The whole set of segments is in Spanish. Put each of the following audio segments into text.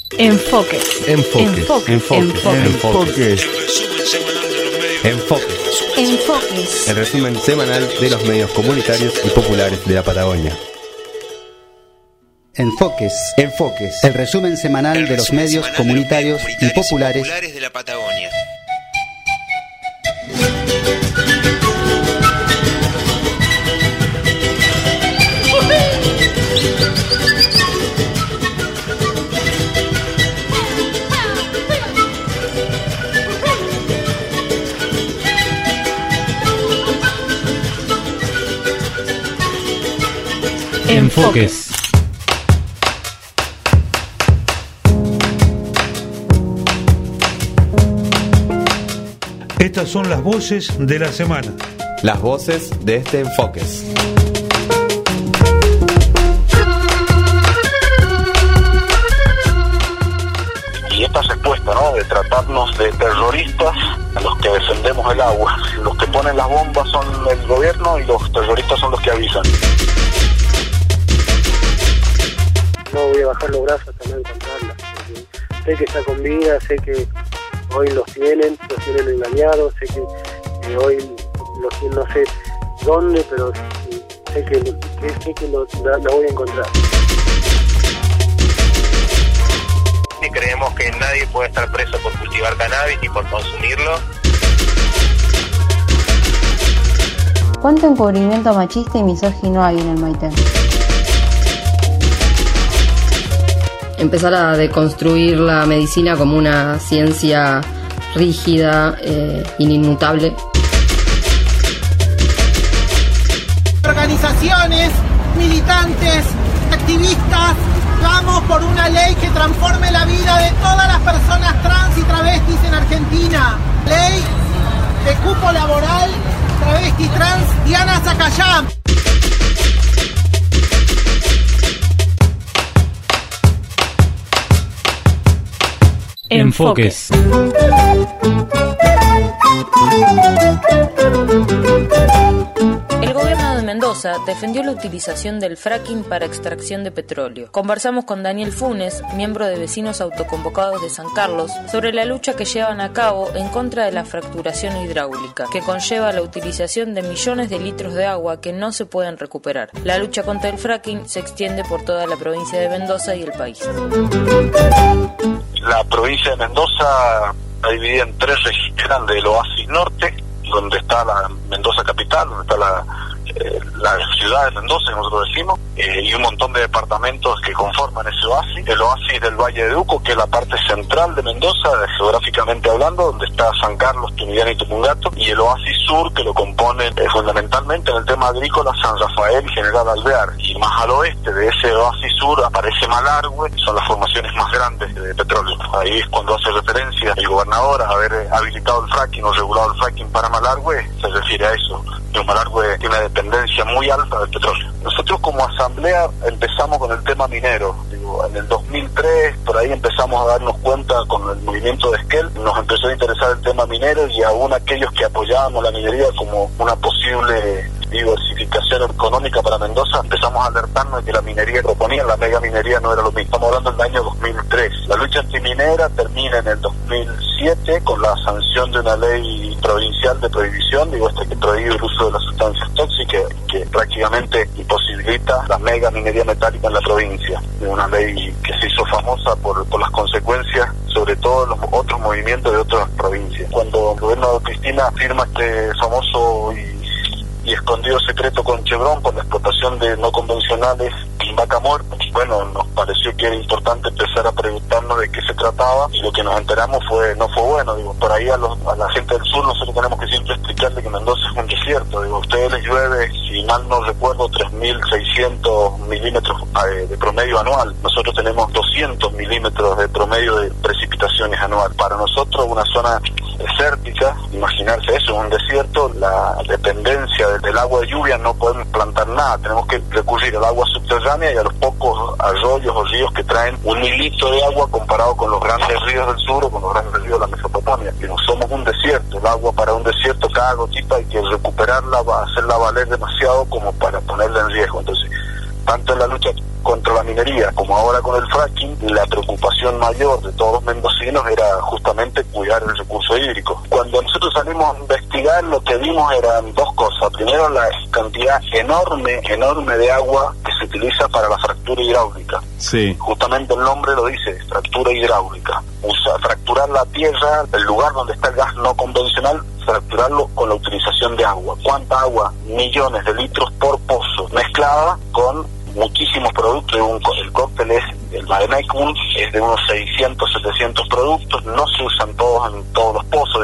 Enfoques. Enfoques. Enfoques. El resumen semanal de los medios comunitarios y populares de la Patagonia. Enfoques. El resumen semanal de los medios comunitarios y populares de la Patagonia. Enfoques. Estas son las voces de la semana. Las voces de este Enfoques. Y esta respuesta, ¿no?, de tratarnos de terroristas a los que defendemos el agua. Los que ponen las bombas son el gobierno y los terroristas son los que avisan. No voy a bajar los brazos hasta no encontrarla. Sé que está con vida, sé que hoy los tienen engañados, sé que hoy los tienen, no sé dónde, pero sé que la voy a encontrar. Y creemos que nadie puede estar preso por cultivar cannabis ni por consumirlo. ¿Cuánto encubrimiento machista y misógino hay en el Maitén? Empezar a deconstruir la medicina como una ciencia rígida, inmutable. Organizaciones, militantes, activistas, vamos por una ley que transforme la vida de todas las personas trans y travestis en Argentina. Ley de cupo laboral, travesti trans, Diana Zacayán. Enfoques. El gobierno de Mendoza defendió la utilización del fracking para extracción de petróleo. Conversamos con Daniel Funes, miembro de Vecinos Autoconvocados de San Carlos, sobre la lucha que llevan a cabo en contra de la fracturación hidráulica, que conlleva la utilización de millones de litros de agua que no se pueden recuperar. La lucha contra el fracking se extiende por toda la provincia de Mendoza y el país. La provincia de Mendoza está dividida en 3 regiones grandes: el Oasis Norte, donde está la Mendoza capital, donde está la ciudad de Mendoza, que nosotros decimos, y un montón de departamentos que conforman ese oasis. El oasis del Valle de Uco, que es la parte central de Mendoza, geográficamente hablando, donde está San Carlos, Tunuyán y Tupungato, y el oasis sur, que lo componen fundamentalmente en el tema agrícola San Rafael y General Alvear. Y más al oeste de ese oasis sur aparece Malargüe, son las formaciones más grandes de petróleo. Ahí es cuando hace referencia el gobernador a haber habilitado el fracking o regulado el fracking para Malargüe, se refiere a eso. El Malargüe tiene una dependencia muy alta del petróleo. Nosotros como asamblea empezamos con el tema minero. En el 2003, por ahí empezamos a darnos cuenta con el movimiento de Esquel, nos empezó a interesar el tema minero, y aún aquellos que apoyábamos la minería como una posible diversificación económica para Mendoza, empezamos a alertarnos de que la minería que proponían, la mega minería, no era lo mismo. Estamos hablando del año 2003. La lucha antiminera termina en el 2007 con la sanción de una ley provincial de prohibición, que prohíbe el uso de las sustancias tóxicas, que prácticamente imposibilita la mega minería metálica en la provincia. Una ley que se hizo famosa por las consecuencias, sobre todo en los otros movimientos de otras provincias. Cuando el gobierno de Cristina firma este famoso y escondido secreto con Chevron por la explotación de no convencionales en Vaca Muerta, bueno, nos pareció que era importante empezar a preguntarnos de qué se trataba, y lo que nos enteramos no fue bueno. Por ahí a la gente del sur nosotros tenemos que siempre explicarle que Mendoza es un desierto. A ustedes les llueve, si mal no recuerdo, 3.600 milímetros de promedio anual. Nosotros tenemos 200 milímetros de promedio de precipitaciones anual. Para nosotros, una zona desértica, imaginarse eso, un desierto, la dependencia del agua de lluvia, no podemos plantar nada, tenemos que recurrir al agua subterránea y a los pocos arroyos o ríos que traen un hilito de agua comparado con los grandes ríos del sur o con los grandes ríos de la Mesopotamia, que no somos un desierto. El agua para un desierto, cada gotita hay que recuperarla, hacerla valer demasiado como para ponerla en riesgo. Entonces, tanto en la lucha contra la minería, como ahora con el fracking, la preocupación mayor de todos los mendocinos era justamente cuidar el recurso hídrico. Cuando nosotros salimos a investigar, lo que vimos eran dos cosas. Primero, la cantidad enorme de agua que se utiliza para la fractura hidráulica. Sí. Justamente el nombre lo dice, fractura hidráulica. Fracturar la tierra, el lugar donde está el gas no convencional, fracturarlo con la utilización de agua. ¿Cuánta agua? Millones de litros por pozo, mezclada con muchísimos productos. El cóctel el Vademecum es de unos 600, 700 productos, no se usan todos en todos los pozos,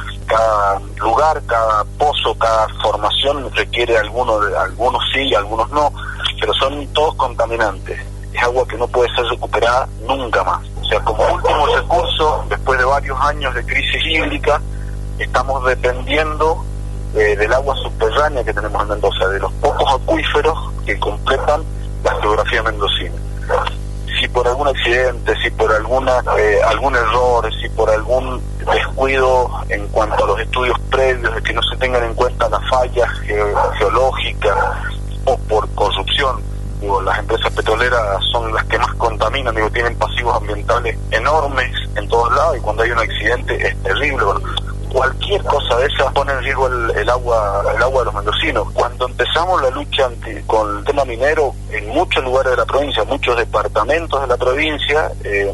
cada lugar, cada pozo, cada formación requiere algunos sí, algunos no, pero son todos contaminantes. Es agua que no puede ser recuperada nunca más. O sea, como último recurso, después de varios años de crisis hídrica, estamos dependiendo del agua subterránea que tenemos en Mendoza, de los pocos acuíferos que completan la geografía mendocina. Si por algún accidente, si por algún error, si por algún descuido en cuanto a los estudios previos, de que no se tengan en cuenta las fallas geológicas o por corrupción, las empresas petroleras son las que más contaminan, tienen pasivos ambientales enormes en todos lados, y cuando hay un accidente es terrible. Cualquier cosa de esas pone en riesgo el agua de los mendocinos. Cuando empezamos la lucha con el tema minero, en muchos lugares de la provincia, muchos departamentos de la provincia,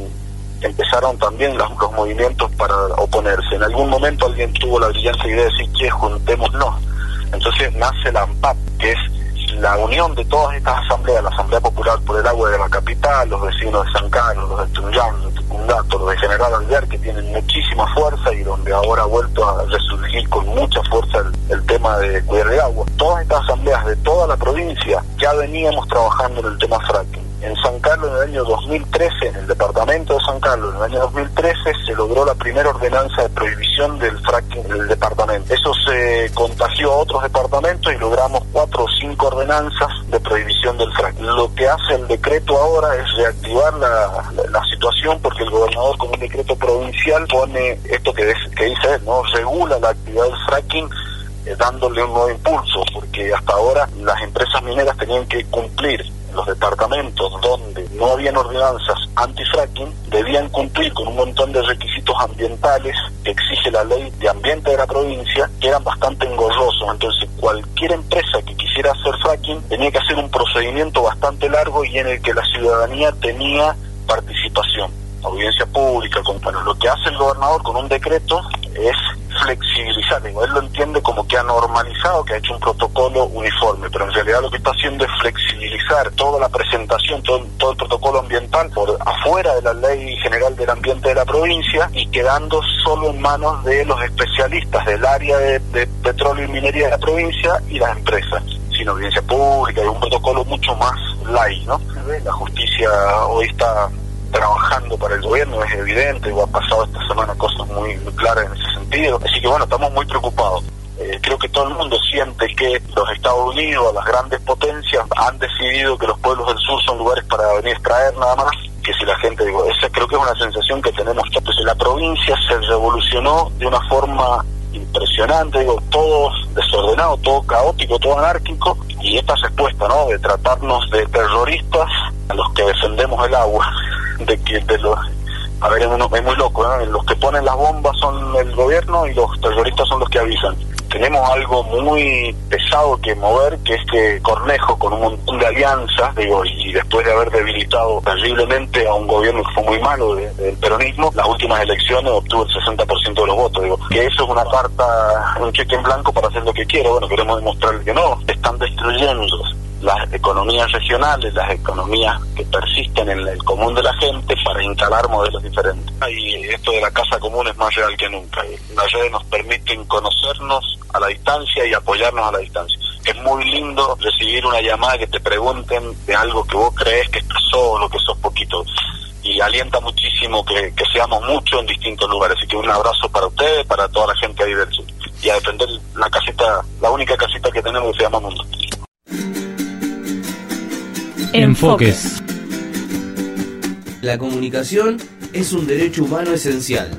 empezaron también los movimientos para oponerse. En algún momento alguien tuvo la brillante idea de decir, juntémonos. Entonces nace la AMPAP, que es la unión de todas estas asambleas, la Asamblea Popular por el Agua de la Capital, los vecinos de San Carlos, los de Tunuyán, los de Tucungato, los de General Alvear, que tienen muchísima fuerza y donde ahora ha vuelto a resurgir con mucha fuerza el tema de cuidar el agua. Todas estas asambleas de toda la provincia ya veníamos trabajando en el tema fracking. En San Carlos, en el año 2013, en el departamento de San Carlos, en el año 2013, se logró la primera ordenanza de prohibición del fracking en el departamento. Eso se contagió a otros departamentos y logramos 4 o 5 ordenanzas de prohibición del fracking. Lo que hace el decreto ahora es reactivar la situación, porque el gobernador con un decreto provincial pone esto que dice él, ¿no? Regula la actividad del fracking, dándole un nuevo impulso, porque hasta ahora las empresas mineras tenían que cumplir. Los departamentos donde no habían ordenanzas anti-fracking debían cumplir con un montón de requisitos ambientales que exige la ley de ambiente de la provincia, que eran bastante engorrosos. Entonces cualquier empresa que quisiera hacer fracking tenía que hacer un procedimiento bastante largo y en el que la ciudadanía tenía participación, audiencia pública. Bueno, lo que hace el gobernador con un decreto es flexibilizar, él lo entiende como que ha normalizado, que ha hecho un protocolo uniforme, pero en realidad lo que está haciendo es flexibilizar toda la presentación, todo el protocolo ambiental por afuera de la Ley General del Ambiente de la provincia y quedando solo en manos de los especialistas del área de petróleo y minería de la provincia y las empresas, sin audiencia pública, y un protocolo mucho más light, ¿no? La justicia hoy está trabajando para el gobierno, es evidente, ha pasado esta semana cosas muy claras en ese sentido, así que bueno, estamos muy preocupados. Creo que todo el mundo siente que los Estados Unidos, las grandes potencias, han decidido que los pueblos del sur son lugares para venir a extraer nada más, que si la gente, esa creo que es una sensación que tenemos. Entonces la provincia se revolucionó de una forma impresionante, todo desordenado, todo caótico, todo anárquico, y esta respuesta, ¿no?, de tratarnos de terroristas a los que defendemos el agua, es muy loco, ¿no? Los que ponen las bombas son el gobierno y los terroristas son los que avisan. Tenemos algo muy pesado que mover, que es que Cornejo, con un montón de alianzas, y después de haber debilitado terriblemente a un gobierno que fue muy malo del peronismo, las últimas elecciones obtuvo el 60% de los votos. Que eso es una carta, un cheque en blanco para hacer lo que quiera. Bueno, queremos demostrarle que no, están destruyendo las economías regionales, las economías que persisten en el común de la gente para instalar modelos diferentes. Y esto de la casa común es más real que nunca. Las redes nos permiten conocernos a la distancia y apoyarnos a la distancia. Es muy lindo recibir una llamada que te pregunten de algo que vos crees que estás solo, que sos poquito. Y alienta muchísimo que seamos muchos en distintos lugares. Así que un abrazo para ustedes, para toda la gente ahí del sur. Y a defender la única casita que tenemos que se llama Mundo. Enfoques. La comunicación es un derecho humano esencial.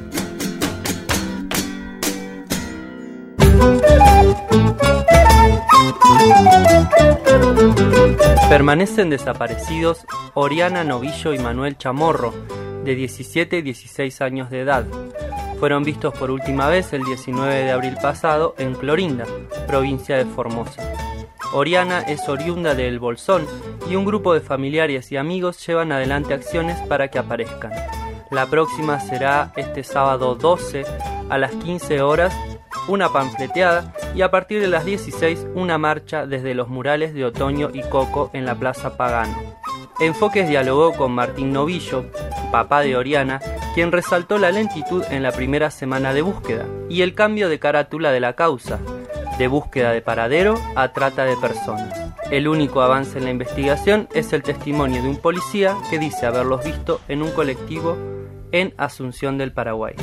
Permanecen desaparecidos Oriana Novillo y Manuel Chamorro, de 17 y 16 años de edad. Fueron vistos por última vez el 19 de abril pasado en Clorinda, provincia de Formosa. Oriana es oriunda de El Bolsón y un grupo de familiares y amigos llevan adelante acciones para que aparezcan. La próxima será este sábado 12 a las 15 horas, una panfleteada, y a partir de las 16 una marcha desde los murales de Otoño y Coco en la Plaza Pagano. Enfoques dialogó con Martín Novillo, papá de Oriana, quien resaltó la lentitud en la primera semana de búsqueda y el cambio de carátula de la causa, de búsqueda de paradero a trata de personas. El único avance en la investigación es el testimonio de un policía que dice haberlos visto en un colectivo en Asunción del Paraguay.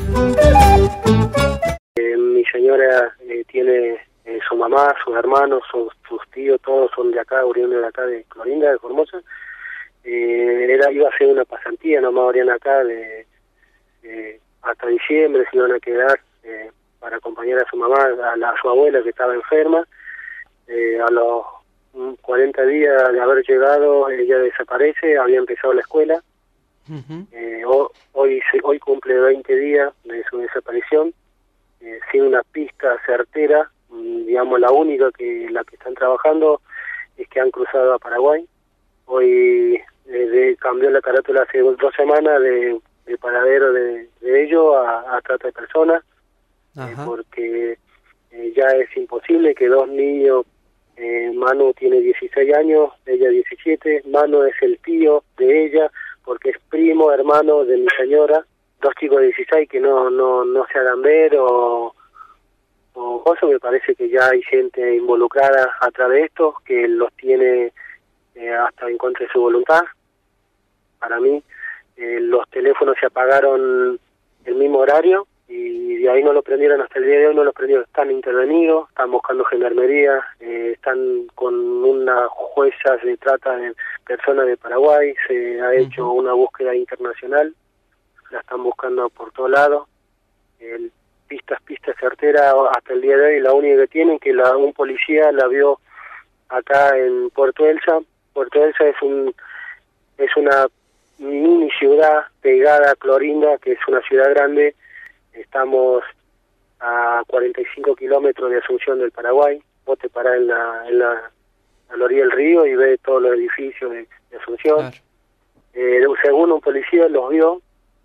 Mi señora tiene su mamá, sus hermanos, sus tíos, todos son de acá, oriundos de acá de Clorinda, de Formosa. Iba a hacer una pasantía nomás Oriana acá hasta diciembre, se iban a quedar para acompañar a su mamá, a su abuela que estaba enferma. A los 40 días de haber llegado ella desaparece, había empezado la escuela. Hoy cumple 20 días de su desaparición, sin una pista certera. Digamos, la única la que están trabajando es que han cruzado a Paraguay. Hoy cambió la carátula hace 2 semanas de paradero de ellos a trata de personas, porque ya es imposible que 2 niños, Manu tiene 16 años, ella 17, Manu es el tío de ella, porque es primo, hermano de mi señora, 2 chicos de 16 que no se hagan ver o eso. Me parece que ya hay gente involucrada a través de esto, que los tiene hasta en contra de su voluntad. Para mí, los teléfonos se apagaron el mismo horario y de ahí no lo prendieron hasta el día de hoy, no lo prendieron. Están intervenidos, están buscando gendarmería, están con una jueza de trata de personas de Paraguay, se ha hecho una búsqueda internacional, la están buscando por todos lados. Pistas certeras hasta el día de hoy, la única que tienen, que un policía la vio acá en Puerto Elsa. Puerto Elsa es una mini ciudad pegada a Clorinda, que es una ciudad grande. Estamos a 45 kilómetros de Asunción del Paraguay. Vos te parás a la orilla del río y ves todos los edificios de Asunción. Claro. Según un policía los vio,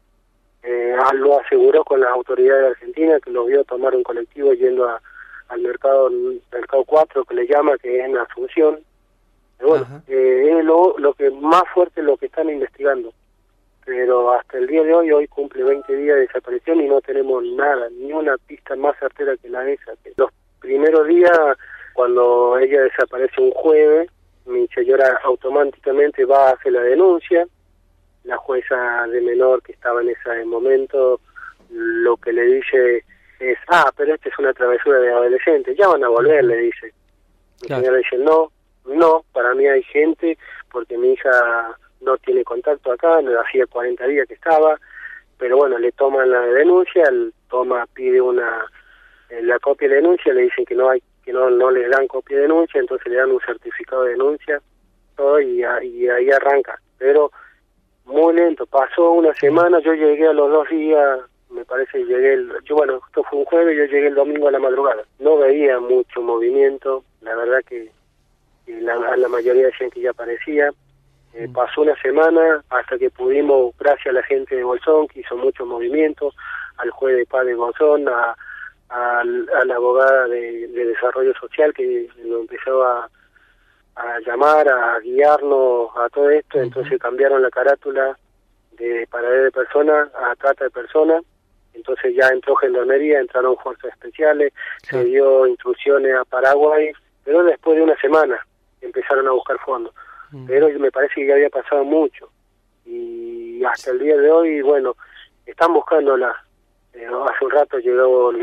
lo aseguró con las autoridades de Argentina, que los vio tomar un colectivo yendo al mercado 4, que le llama, que es en Asunción. Bueno, es lo que más fuerte es lo que están investigando, pero hasta el día de hoy cumple 20 días de desaparición y no tenemos nada, ni una pista más certera que la de esa. Los primeros días, cuando ella desaparece un jueves, mi señora automáticamente va a hacer la denuncia. La jueza de menor que estaba en ese momento lo que le dice es, pero esta es una travesura de adolescentes, ya van a volver, le dice. Mi señora dice, no, para mí hay gente, porque mi hija no tiene contacto acá, hacía 40 días que estaba, pero bueno, le toman la denuncia, pide la copia de denuncia, le dicen que no les dan copia de denuncia, entonces le dan un certificado de denuncia, todo, y ahí arranca, pero muy lento. Pasó una semana, yo llegué a los 2 días, me parece, esto fue un jueves, yo llegué el domingo a la madrugada, no veía mucho movimiento, la verdad que la mayoría decían que ya aparecía. Pasó una semana hasta que pudimos, gracias a la gente de Bolsón, que hizo mucho movimiento, al juez de paz de Bolsón, a la abogada de desarrollo social, que lo empezó a llamar, a guiarnos a todo esto. Entonces cambiaron la carátula de paradero de personas a trata de personas. Entonces ya entró gendarmería, entraron fuerzas especiales, se dio instrucciones a Paraguay, pero después de una semana empezaron a buscar fondos. Pero me parece que ya había pasado mucho. Y hasta el día de hoy, bueno, están buscándola. Hace un rato llegó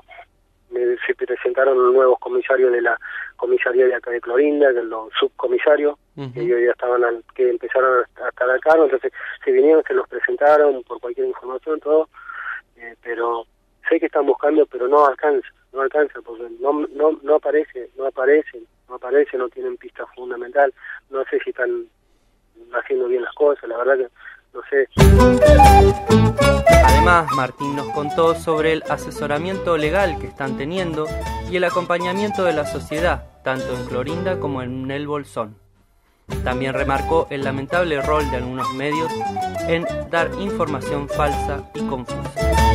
se presentaron los nuevos comisarios de la comisaría de acá de Clorinda, de los subcomisarios, que ellos ya que empezaron a estar al cargo. Entonces se vinieron, se los presentaron por cualquier información, todo. Pero sé que están buscando, pero no alcanza. no alcanza, porque no aparecen, no tienen pista fundamental, no sé si están haciendo bien las cosas, la verdad que no sé. Además, Martín nos contó sobre el asesoramiento legal que están teniendo y el acompañamiento de la sociedad, tanto en Clorinda como en el Bolsón. También remarcó el lamentable rol de algunos medios en dar información falsa y confusa.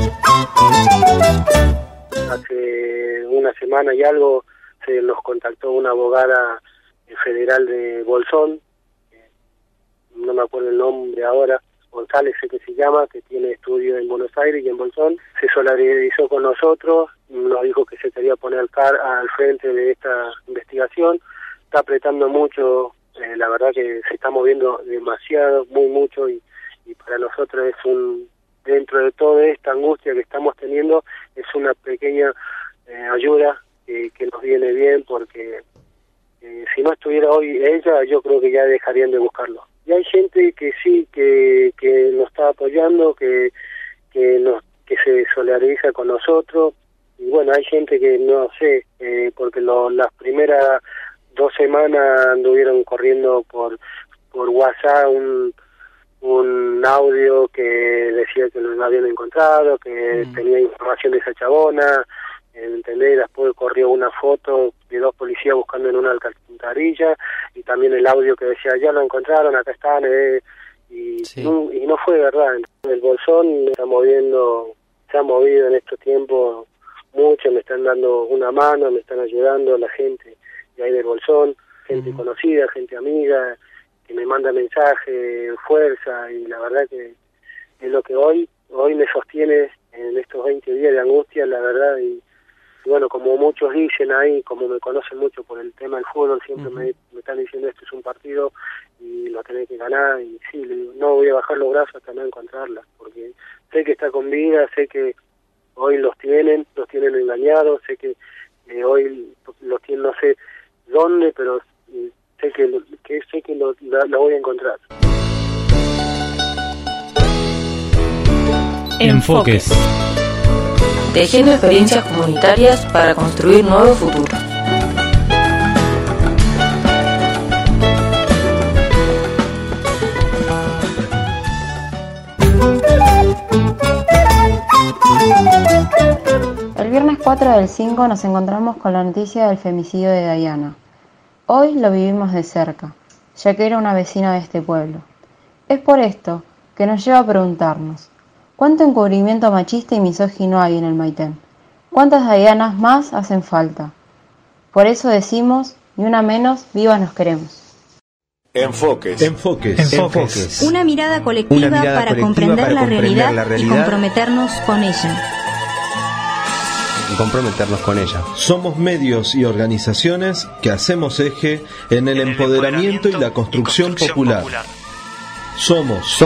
Hace una semana y algo se nos contactó una abogada federal de Bolsón, no me acuerdo el nombre ahora, González sé que se llama, que tiene estudio en Buenos Aires y en Bolsón, se solidarizó con nosotros, nos dijo que se quería poner al frente de esta investigación, está apretando mucho, la verdad que se está moviendo demasiado, mucho, y para nosotros es dentro de toda esta angustia que estamos teniendo, es una pequeña ayuda que nos viene bien, porque si no estuviera hoy ella, yo creo que ya dejarían de buscarlo. Y hay gente que sí, que nos está apoyando, que se solidariza con nosotros, y bueno, hay gente que no sé, porque las primeras 2 semanas anduvieron corriendo por WhatsApp un audio que decía que lo habían encontrado, que tenía información de esa chabona, ¿entendés? Después corrió una foto de 2 policías buscando en una alcantarilla, y también el audio que decía, ya lo encontraron, acá están, y no fue verdad. El Bolsón se ha movido en estos tiempos mucho, me están dando una mano, me están ayudando la gente de ahí del Bolsón, gente conocida, gente amiga, que me manda mensajes, fuerza, y la verdad que es lo que hoy me sostiene en estos 20 días de angustia, la verdad. Y bueno, como muchos dicen ahí, como me conocen mucho por el tema del fútbol, siempre me están diciendo, esto es un partido y lo tenés que ganar, y sí, le digo, no voy a bajar los brazos hasta no encontrarla, porque sé que está con vida, sé que hoy los tienen engañados, sé que hoy los tienen, no sé dónde, pero sé que lo voy a encontrar. Enfoques. Tejiendo experiencias comunitarias para construir nuevos futuros. El viernes 4 del 5 nos encontramos con la noticia del femicidio de Dayana. Hoy lo vivimos de cerca, ya que era una vecina de este pueblo. Es por esto que nos lleva a preguntarnos, ¿cuánto encubrimiento machista y misógino hay en el Maitén? ¿Cuántas Dayanas más hacen falta? Por eso decimos, ni una menos, vivas nos queremos. Enfoques. Una mirada colectiva para comprender la realidad y comprometernos con ella. Somos medios y organizaciones que hacemos eje en el empoderamiento y la construcción popular. Somos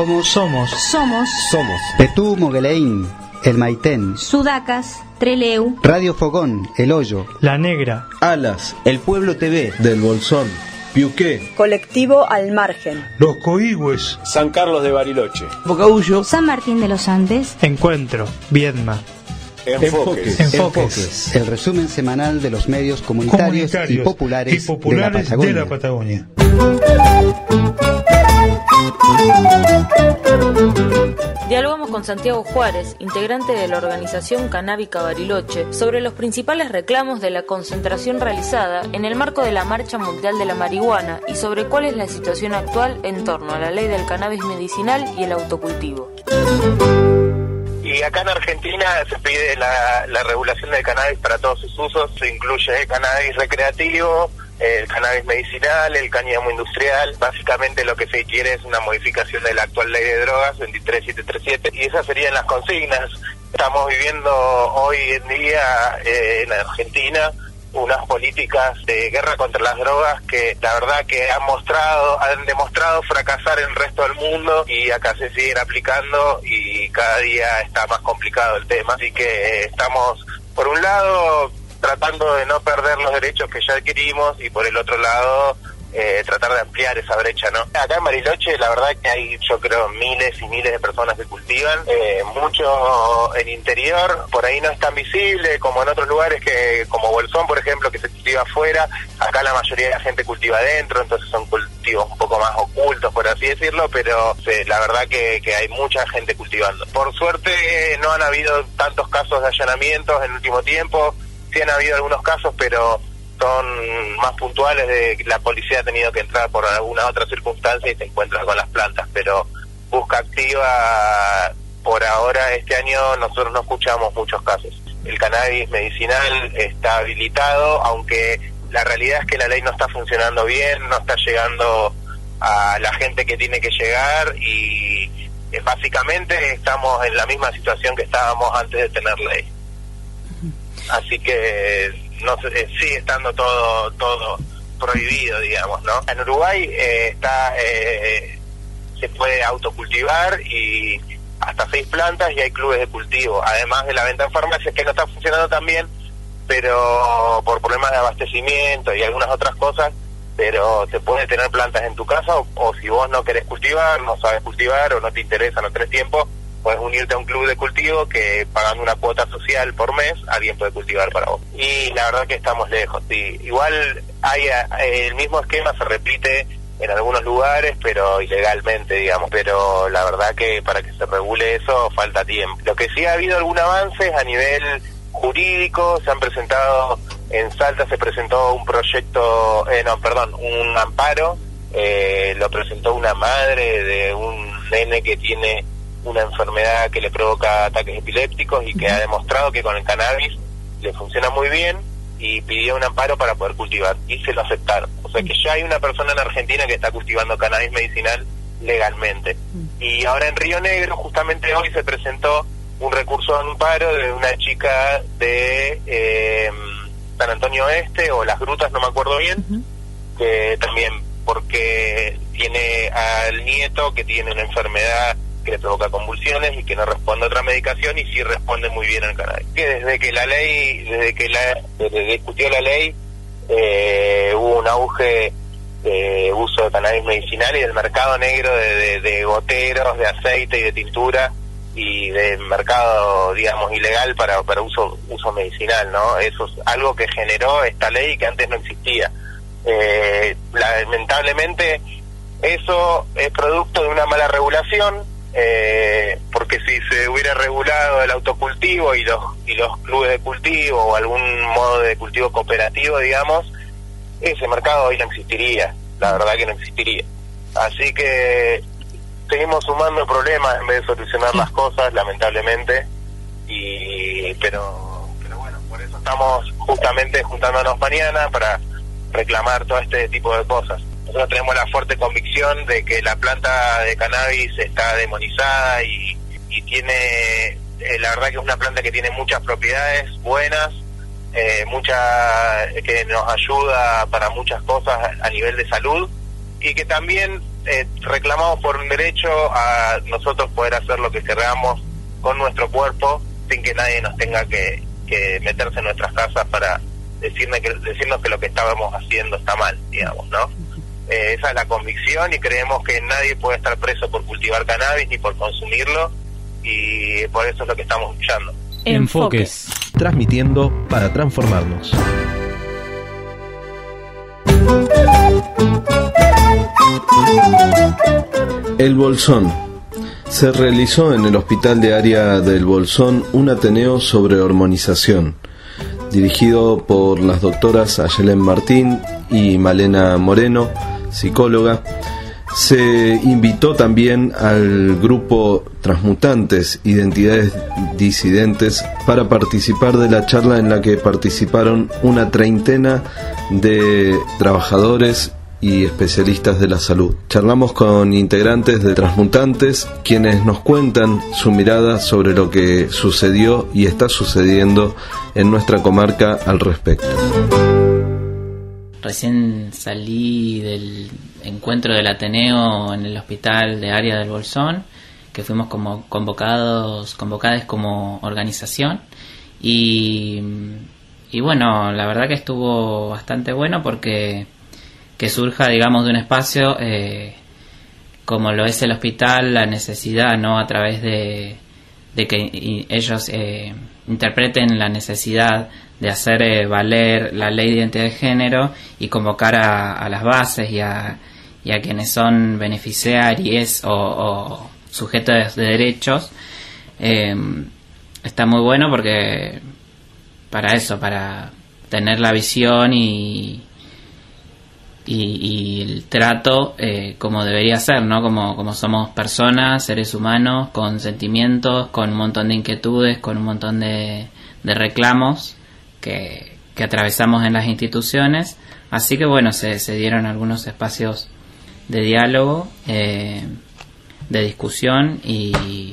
Petú Mogueleín, El Maitén, Sudacas, Treleu, Radio Fogón, El Hoyo, La Negra, Alas, El Pueblo TV, del Bolsón, Piuqué, Colectivo Al Margen, Los Coigües, San Carlos de Bariloche, Bocaullo, San Martín de los Andes, Encuentro, Viedma. Enfoques. El resumen semanal de los medios comunitarios y populares de la Patagonia. Dialogamos con Santiago Juárez, integrante de la organización Canábica Bariloche, sobre los principales reclamos de la concentración realizada en el marco de la Marcha Mundial de la Marihuana y sobre cuál es la situación actual en torno a la ley del cannabis medicinal y el autocultivo. Y acá en Argentina se pide la regulación del cannabis para todos sus usos, se incluye el cannabis recreativo, el cannabis medicinal, el cáñamo industrial. Básicamente lo que se quiere es una modificación de la actual ley de drogas 23737, y esas serían las consignas. Estamos viviendo hoy en día en Argentina unas políticas de guerra contra las drogas que la verdad que han demostrado fracasar en el resto del mundo, y acá se siguen aplicando y cada día está más complicado el tema. Así que estamos, por un lado, tratando de no perder los derechos que ya adquirimos, y por el otro lado tratar de ampliar esa brecha, ¿no? Acá en Bariloche la verdad que hay, yo creo, miles y miles de personas que cultivan, mucho en interior, por ahí no es tan visible como en otros lugares, que como Bolsón, por ejemplo, que se cultiva afuera. Acá la mayoría de la gente cultiva adentro, entonces son cultivos un poco más ocultos, por así decirlo, pero la verdad que hay mucha gente cultivando. Por suerte no han habido tantos casos de allanamientos en el último tiempo, sí han habido algunos casos, pero son más puntuales, de que la policía ha tenido que entrar por alguna otra circunstancia y se encuentra con las plantas, pero busca activa, por ahora este año nosotros no escuchamos muchos casos. El cannabis medicinal está habilitado, aunque la realidad es que la ley no está funcionando bien, no está llegando a la gente que tiene que llegar y básicamente estamos en la misma situación que estábamos antes de tener ley. Así que no sé, sigue estando todo prohibido, digamos, ¿no? En Uruguay se puede autocultivar y hasta 6 plantas, y hay clubes de cultivo, además de la venta en farmacias, que no está funcionando tan bien, pero por problemas de abastecimiento y algunas otras cosas, pero se puede tener plantas en tu casa, o si vos no querés cultivar, no sabes cultivar o no te interesa, no tenés tiempo, puedes unirte a un club de cultivo que pagando una cuota social por mes, alguien puede cultivar para vos. Y la verdad que estamos lejos, sí. Igual hay el mismo esquema se repite en algunos lugares, pero ilegalmente, digamos. Pero la verdad que para que se regule eso falta tiempo. Lo que sí ha habido algún avance es a nivel jurídico. Se han presentado, en Salta se presentó un proyecto, un amparo. Lo presentó una madre de un nene que tiene una enfermedad que le provoca ataques epilépticos y que ha demostrado que con el cannabis le funciona muy bien, y pidió un amparo para poder cultivar y se lo aceptaron. O sea que ya hay una persona en Argentina que está cultivando cannabis medicinal legalmente. Y ahora en Río Negro, justamente hoy se presentó un recurso de amparo de una chica de San Antonio Oeste o Las Grutas, no me acuerdo bien, que también porque tiene al nieto que tiene una enfermedad que le provoca convulsiones y que no responde a otra medicación, y sí responde muy bien al cannabis. Que desde que discutió la ley, hubo un auge de uso de cannabis medicinal y del mercado negro de goteros, de aceite y de tintura, y del mercado, digamos, ilegal para uso medicinal, ¿no? Eso es algo que generó esta ley que antes no existía. Lamentablemente eso es producto de una mala regulación, porque si se hubiera regulado el autocultivo y los clubes de cultivo o algún modo de cultivo cooperativo, digamos, ese mercado hoy no existiría, la verdad que no existiría. Así que seguimos sumando problemas en vez de solucionar las cosas, lamentablemente, pero bueno, por eso estamos justamente juntándonos mañana para reclamar todo este tipo de cosas. Nosotros tenemos la fuerte convicción de que la planta de cannabis está demonizada y tiene, la verdad que es una planta que tiene muchas propiedades buenas, que nos ayuda para muchas cosas a nivel de salud, y que también reclamamos por un derecho a nosotros poder hacer lo que queramos con nuestro cuerpo sin que nadie nos tenga que meterse en nuestras casas para decirnos que lo que estábamos haciendo está mal, digamos, ¿no? Esa es la convicción, y creemos que nadie puede estar preso por cultivar cannabis ni por consumirlo, y por eso es lo que estamos luchando. Enfoques. Transmitiendo para transformarnos. El Bolsón. Se realizó en el Hospital de Área del Bolsón un ateneo sobre hormonización, dirigido por las doctoras Ayelen Martín y Malena Moreno, psicóloga. Se invitó también al grupo Transmutantes, Identidades Disidentes, para participar de la charla, en la que participaron una treintena de trabajadores y especialistas de la salud. Charlamos con integrantes de Transmutantes, quienes nos cuentan su mirada sobre lo que sucedió y está sucediendo en nuestra comarca al respecto. Recién salí del encuentro del Ateneo en el Hospital de Área del Bolsón, que fuimos como convocadas como organización, y bueno, la verdad que estuvo bastante bueno porque surja, digamos, de un espacio como lo es el hospital, la necesidad, ¿no? A través de que ellos interpreten la necesidad de hacer valer la ley de identidad de género y convocar a las bases y a quienes son beneficiarios o sujetos de derechos. Está muy bueno porque para tener la visión y el trato como debería ser, ¿no? Como somos personas, seres humanos, con sentimientos, con un montón de inquietudes, con un montón de reclamos que atravesamos en las instituciones. Así que bueno, se dieron algunos espacios de diálogo, de discusión, y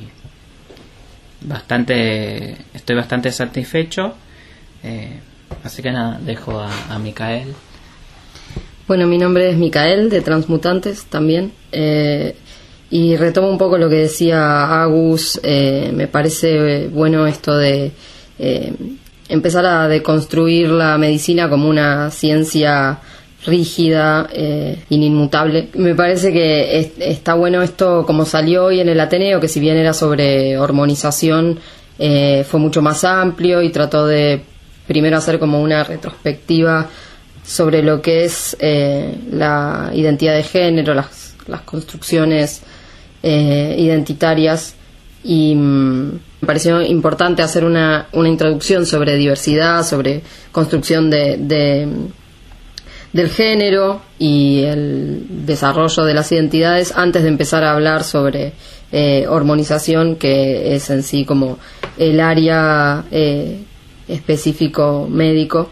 estoy bastante satisfecho. Así que nada, dejo a Micael. Bueno, mi nombre es Micael, de Transmutantes también, y retomo un poco lo que decía Agus. Me parece bueno esto de empezar a deconstruir la medicina como una ciencia rígida, inmutable. Me parece que está bueno esto como salió hoy en el Ateneo, que si bien era sobre hormonización, fue mucho más amplio y trató de primero hacer como una retrospectiva sobre lo que es la identidad de género, las construcciones identitarias, y me pareció importante hacer una introducción sobre diversidad, sobre construcción del género y el desarrollo de las identidades, antes de empezar a hablar sobre hormonización, que es en sí como el área específico médico.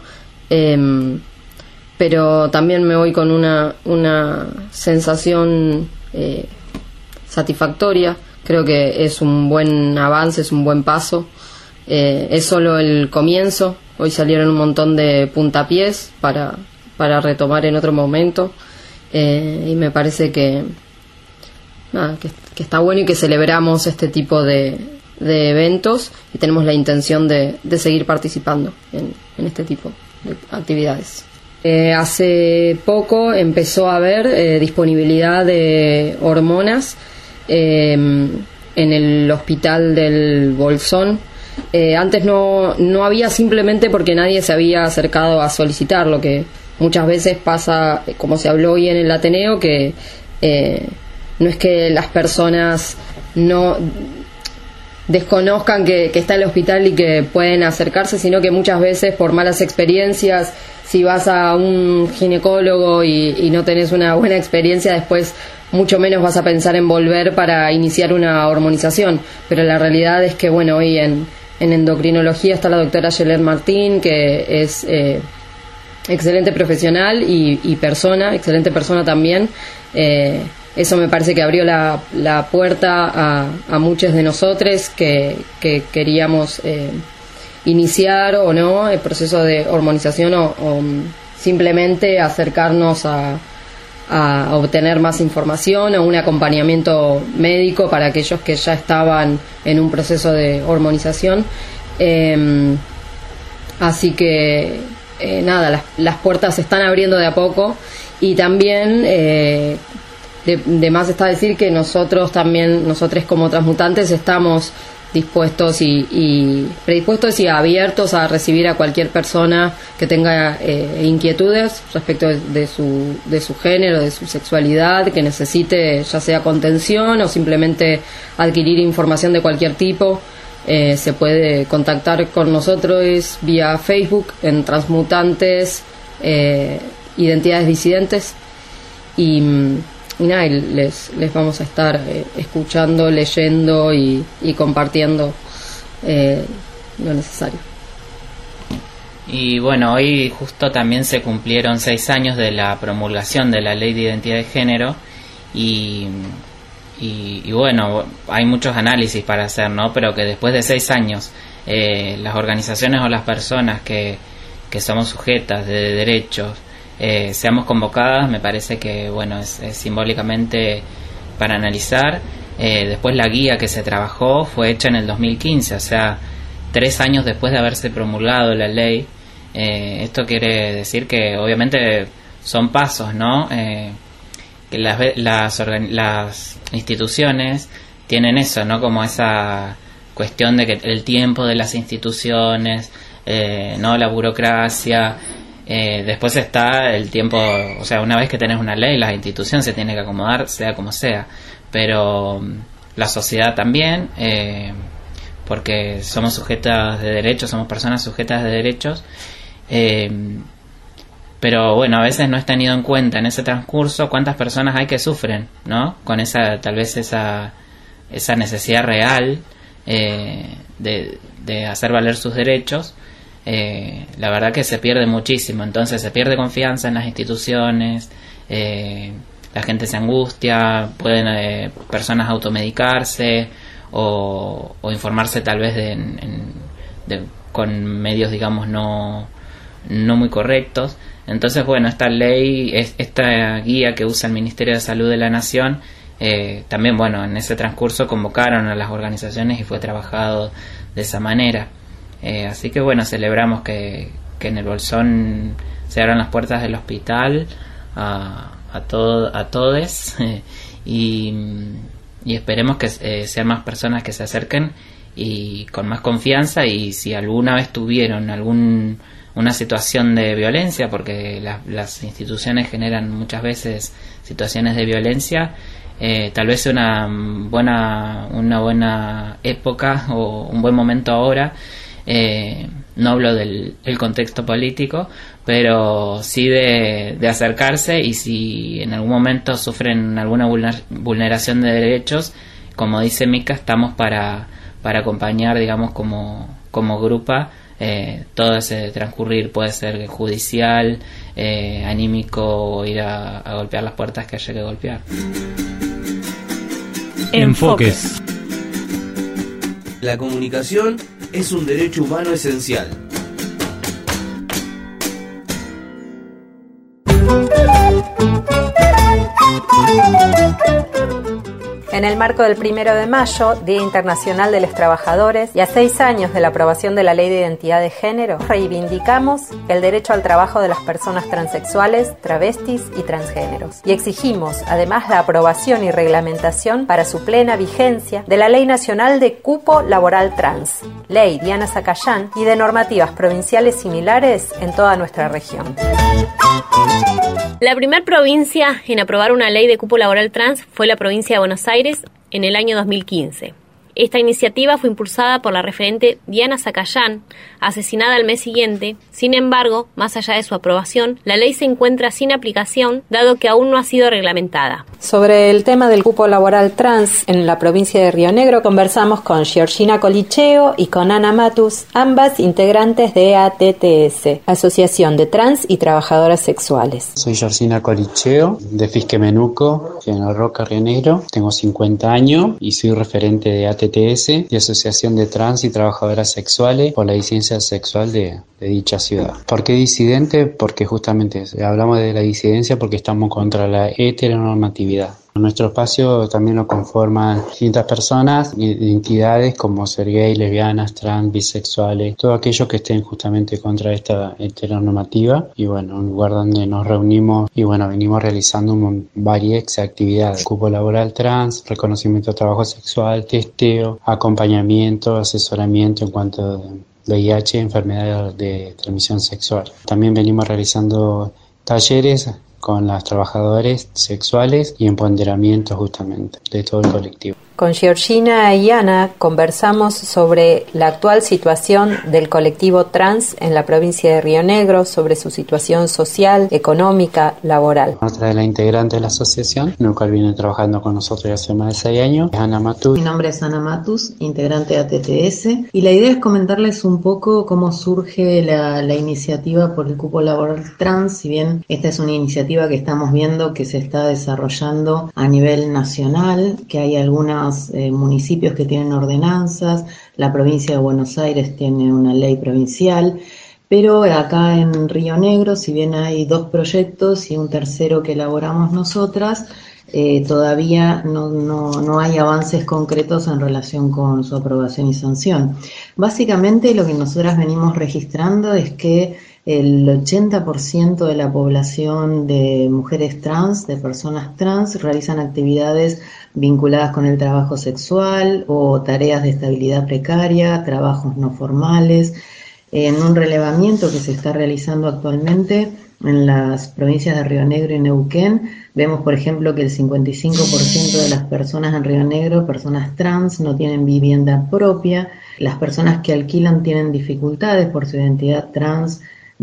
Pero también me voy con una sensación satisfactoria. Creo que es un buen avance, es un buen paso. Es solo el comienzo. Hoy salieron un montón de puntapiés para retomar en otro momento. Y me parece que está bueno y que celebramos este tipo de eventos, y tenemos la intención de seguir participando en este tipo de actividades. Hace poco empezó a haber disponibilidad de hormonas en el hospital del Bolsón. Antes no había, simplemente porque nadie se había acercado a solicitar, lo que muchas veces pasa, como se habló hoy en el Ateneo, que no es que las personas no desconozcan que está el hospital y que pueden acercarse, sino que muchas veces por malas experiencias, si vas a un ginecólogo y no tenés una buena experiencia, después mucho menos vas a pensar en volver para iniciar una hormonización. Pero la realidad es que, bueno, hoy en endocrinología está la doctora Ayelen Martín, que es excelente profesional y excelente persona también. Eso me parece que abrió la puerta a muchos de nosotros que queríamos iniciar o no el proceso de hormonización, o simplemente acercarnos a obtener más información o un acompañamiento médico para aquellos que ya estaban en un proceso de hormonización. Así que nada, las puertas se están abriendo de a poco, y también de más está decir que nosotros como transmutantes estamos dispuestos y predispuestos y abiertos a recibir a cualquier persona que tenga inquietudes respecto de su género, de su sexualidad, que necesite ya sea contención o simplemente adquirir información de cualquier tipo. Se puede contactar con nosotros vía Facebook en Transmutantes Identidades Disidentes, y nada, les vamos a estar escuchando, leyendo y compartiendo lo necesario. Y bueno, hoy justo también se cumplieron 6 años de la promulgación de la Ley de Identidad de Género, y bueno, hay muchos análisis para hacer, ¿no? Pero que después de 6 años las organizaciones o las personas que somos sujetas de derechos seamos convocadas, me parece que bueno, es simbólicamente para analizar. Después la guía que se trabajó fue hecha en el 2015, o sea, 3 años después de haberse promulgado la ley. Esto quiere decir que obviamente son pasos, ¿no? Que las instituciones tienen eso, ¿no? Como esa cuestión de que el tiempo de las instituciones, no la burocracia. Después está el tiempo, o sea, una vez que tenés una ley, la institución se tiene que acomodar, sea como sea, pero la sociedad también, porque somos sujetas de derechos, somos personas sujetas de derechos, pero bueno, a veces no es tenido en cuenta en ese transcurso cuántas personas hay que sufren, ¿no? Con esa, tal vez esa necesidad real de hacer valer sus derechos. La verdad que se pierde muchísimo, entonces se pierde confianza en las instituciones, la gente se angustia, pueden personas automedicarse o informarse tal vez con medios, digamos, no muy correctos. Entonces, bueno, esta ley, esta guía que usa el Ministerio de Salud de la Nación, también, bueno, en ese transcurso convocaron a las organizaciones y fue trabajado de esa manera. Así que bueno, celebramos que en el Bolsón se abran las puertas del hospital a todos y esperemos que sean más personas que se acerquen y con más confianza, y si alguna vez tuvieron una situación de violencia, porque las instituciones generan muchas veces situaciones de violencia, tal vez una buena época o un buen momento ahora. No hablo del contexto político, pero sí de acercarse, y si en algún momento sufren alguna vulneración de derechos, como dice Mica, estamos para acompañar, digamos, como grupo, todo ese transcurrir, puede ser judicial, anímico, o ir a golpear las puertas que haya que golpear. Enfoques. La comunicación es un derecho humano esencial. En el marco del 1 de mayo, Día Internacional de los Trabajadores, y a 6 años de la aprobación de la Ley de Identidad de Género, reivindicamos el derecho al trabajo de las personas transexuales, travestis y transgéneros. Y exigimos, además, la aprobación y reglamentación para su plena vigencia de la Ley Nacional de Cupo Laboral Trans, Ley Diana Zacayán, y de normativas provinciales similares en toda nuestra región. La primer provincia en aprobar una ley de cupo laboral trans fue la provincia de Buenos Aires en el año 2015. Esta iniciativa fue impulsada por la referente Diana Zacayán, asesinada al mes siguiente. Sin embargo, más allá de su aprobación, la ley se encuentra sin aplicación, dado que aún no ha sido reglamentada. Sobre el tema del cupo laboral trans en la provincia de Río Negro, conversamos con Georgina Colicheo y con Ana Matus, ambas integrantes de ATTS, Asociación de Trans y Trabajadoras Sexuales. Soy Georgina Colicheo, de Fisque Menuco, en Roca, Río Negro. Tengo 50 años y soy referente de ATTS, y Asociación de Trans y Trabajadoras Sexuales por la disidencia sexual de dicha ciudad. ¿Por qué disidente? Porque justamente hablamos de la disidencia porque estamos contra la heteronormatividad. Nuestro espacio también lo conforman distintas personas, entidades como ser gay, lesbianas, trans, bisexuales, todo aquello que estén justamente contra esta heteronormativa. Y bueno, un lugar donde nos reunimos y bueno, venimos realizando varias actividades: cupo laboral trans, reconocimiento de trabajo sexual, testeo, acompañamiento, asesoramiento en cuanto a VIH, enfermedades de transmisión sexual. También venimos realizando talleres con las trabajadoras sexuales y empoderamiento justamente de todo el colectivo. Con Georgina y Ana conversamos sobre la actual situación del colectivo trans en la provincia de Río Negro, sobre su situación social, económica, laboral. Otra de las integrantes de la asociación, en la cual viene trabajando con nosotros hace más de 6 años, es Ana Matus. Mi nombre es Ana Matus, integrante de ATTS, y la idea es comentarles un poco cómo surge la iniciativa por el cupo laboral trans. Si bien esta es una iniciativa que estamos viendo que se está desarrollando a nivel nacional, que hay algunas municipios que tienen ordenanzas, la provincia de Buenos Aires tiene una ley provincial, pero acá en Río Negro, si bien hay 2 proyectos y un tercero que elaboramos nosotras, todavía no hay avances concretos en relación con su aprobación y sanción. Básicamente lo que nosotras venimos registrando es que el 80% de la población de mujeres trans, de personas trans, realizan actividades vinculadas con el trabajo sexual o tareas de estabilidad precaria, trabajos no formales. En un relevamiento que se está realizando actualmente en las provincias de Río Negro y Neuquén, vemos, por ejemplo, que el 55% de las personas en Río Negro, personas trans, no tienen vivienda propia. Las personas que alquilan tienen dificultades por su identidad trans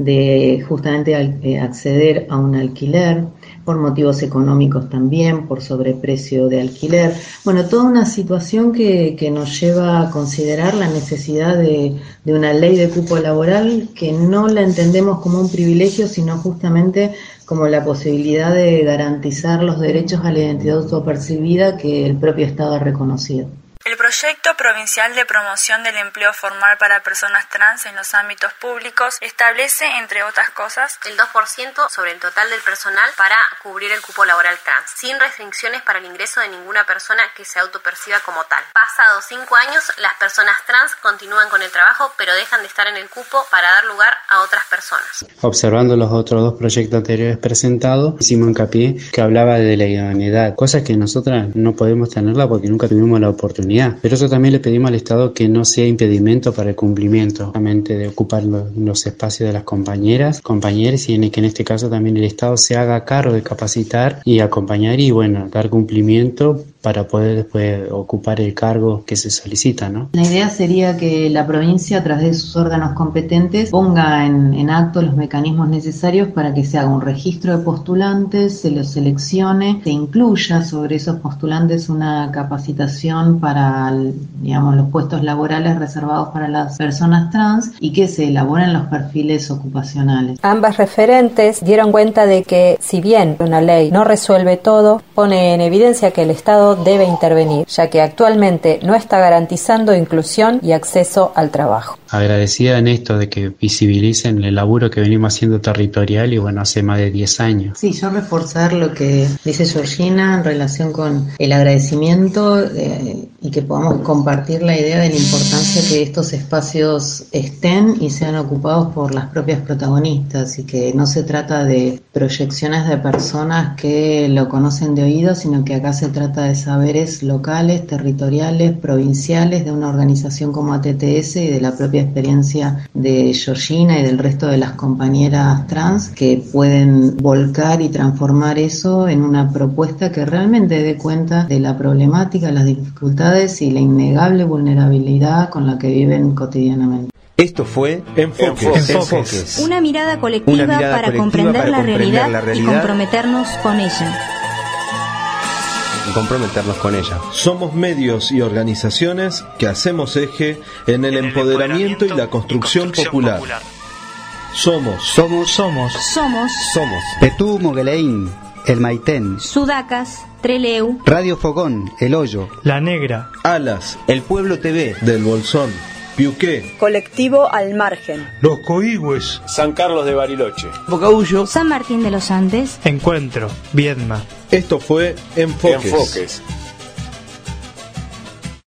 de justamente acceder a un alquiler, por motivos económicos también, por sobreprecio de alquiler. Bueno, toda una situación que nos lleva a considerar la necesidad de una ley de cupo laboral que no la entendemos como un privilegio, sino justamente como la posibilidad de garantizar los derechos a la identidad autopercibida que el propio Estado ha reconocido. El Proyecto Provincial de Promoción del Empleo Formal para Personas Trans en los ámbitos públicos establece, entre otras cosas, el 2% sobre el total del personal para cubrir el cupo laboral trans, sin restricciones para el ingreso de ninguna persona que se autoperciba como tal. Pasados 5 años, las personas trans continúan con el trabajo, pero dejan de estar en el cupo para dar lugar a otras personas. Observando los otros dos proyectos anteriores presentados, hicimos hincapié que hablaba de la idoneidad, cosas que nosotras no podemos tenerla porque nunca tuvimos la oportunidad. Pero eso también le pedimos al Estado que no sea impedimento para el cumplimiento, justamente de ocupar los espacios de las compañeros, y que en este caso también el Estado se haga cargo de capacitar y acompañar y dar cumplimiento para poder después ocupar el cargo que se solicita, ¿no? La idea sería que la provincia, a través de sus órganos competentes, ponga en acto los mecanismos necesarios para que se haga un registro de postulantes, se los seleccione, se incluya sobre esos postulantes una capacitación para, los puestos laborales reservados para las personas trans y que se elaboren los perfiles ocupacionales. Ambas referentes dieron cuenta de que, si bien una ley no resuelve todo, pone en evidencia que el Estado debe intervenir, ya que actualmente no está garantizando inclusión y acceso al trabajo. Agradecida en esto de que visibilicen el laburo que venimos haciendo territorial y hace más de 10 años. Sí, yo reforzar lo que dice Georgina en relación con el agradecimiento y que podamos compartir la idea de la importancia que estos espacios estén y sean ocupados por las propias protagonistas y que no se trata de proyecciones de personas que lo conocen de oído, sino que acá se trata de saberes locales, territoriales, provinciales, de una organización como ATTS y de la propia experiencia de Georgina y del resto de las compañeras trans que pueden volcar y transformar eso en una propuesta que realmente dé cuenta de la problemática, las dificultades y la innegable vulnerabilidad con la que viven cotidianamente. Esto fue Enfoques. Una mirada colectiva para comprender la realidad y comprometernos con ella. Somos medios y organizaciones que hacemos eje en el empoderamiento y la construcción popular. Somos Petú Mogueleín, El Maitén, Sudacas, Treleu, Radio Fogón, El Hoyo, La Negra, Alas, El Pueblo TV, Del Bolsón, Piuqué, Colectivo Al Margen, Los Coigües, San Carlos de Bariloche, San Martín de los Andes, Encuentro, Viedma. Esto fue Enfoques.